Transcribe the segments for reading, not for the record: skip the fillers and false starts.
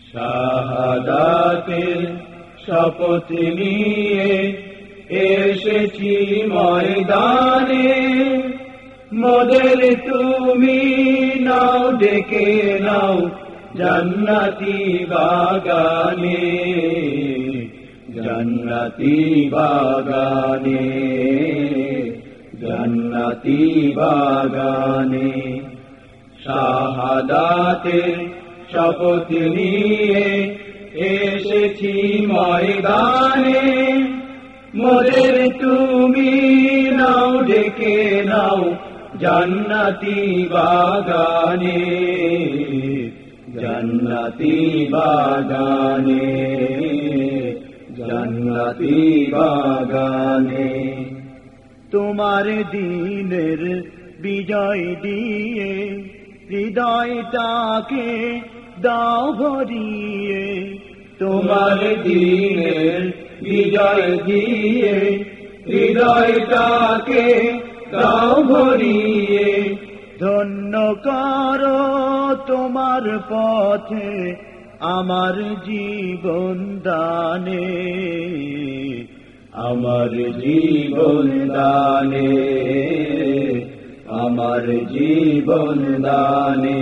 শাহাদাতের শপথ নিয়ে এসেছি ময়দানে, মোদের তুমি নাও ডেকে নাও জান্নাতি বাগানে, জান্নাতি বাগানে, জান্নাতি বাগানে। শাহাদাতের শপথ নিয়ে এসেছি ময়দানে, মোদের তুমি নাও ডেকে নাও জান্নাতি বাগানে, জান্নাতি বাগানে, জান্নাতি বাগানে। তোমার দিনের বিজয় দিয়ে হৃদয়টাকে দাও ভরিয়ে, তোমার দিনের বিজয় দিয়ে হৃদয়টাকে দাও ভরিয়ে। ধন্য করো তোমার পথে আমার জীবন দানে, আমার জীবন দানে, আমার জীবন দানে।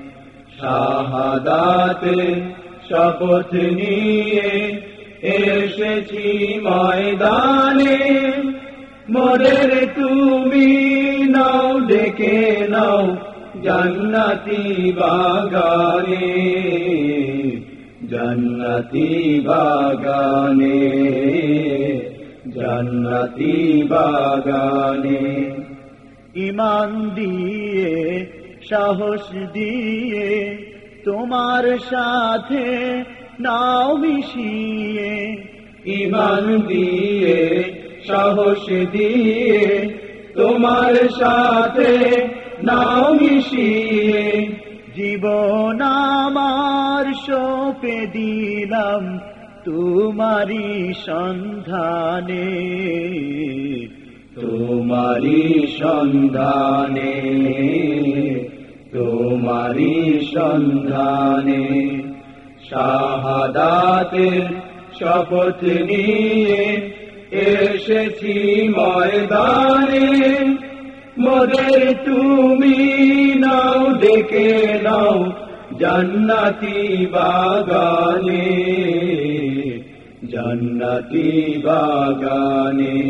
শাহাদাতের শপথ নিয়ে এসেছি ময়দানে, মোদের তুমি নাও ডেকে নাও জান্নাতি বাগানে, জান্নাতি বাগানে, জান্নাতি বাগানে। ঈমান দিয়ে সাহস দিয়ে তোমার সাথে নাও মিশিয়ে, ঈমান দিয়ে সাহস দিয়ে তোমার সাথে নাও মিশিয়ে। জীবন আমার সঁপে দিলাম তোমারি সন্ধানে, তোমারি সন্ধানে, তোমারি সন্ধানে। শাহাদাতের শপথ নিয়ে এসেছি ময়দানে, মোদের তুমি নাও ডেকে নাও জান্নাতি বাগানে, জান্নাতি বাগানে,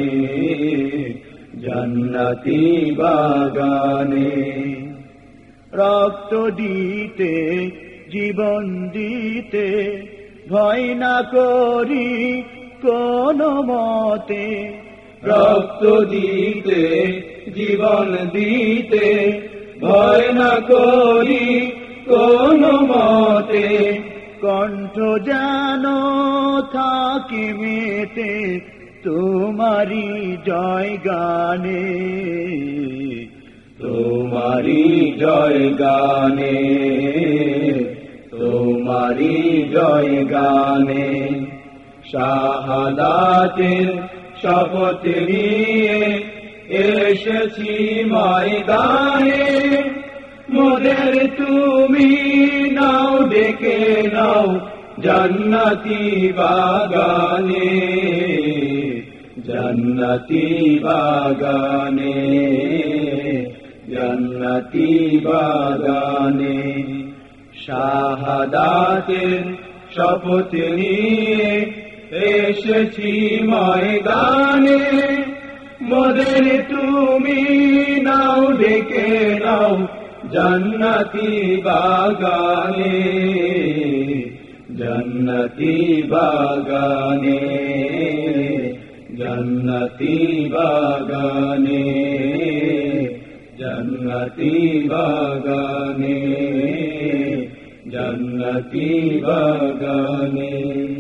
জান্নাতি বাগানে। রক্ত দিতে জীবন দিতে ভয় না করি কোনো মতে, রক্ত দিতে জীবন দিতে ভয় না করি কোনো মতে। কণ্ঠ যেন থাকে মেতে তোমারি জয় গানে, তোমারি জয় গানে, তোমারি জয় গানে। শাহাদাতের শপথ নিয়ে এসেছি ময়দানে, মোদের তুমি নাও ডেকে নাও জান্নাতি বাগানে, জান্নাতি বাগানে, জান্নাতি বাগানে। শাহাদাতের শপথ নিয়ে এসেছি ময়দানে, মোদের তুমি নাও ডেকে নাও জান্নাতি বাগানে, জান্নাতি বাগানে, জান্নাতি বাগানে, জান্নাতি বাগানে, জান্নাতি বাগানে।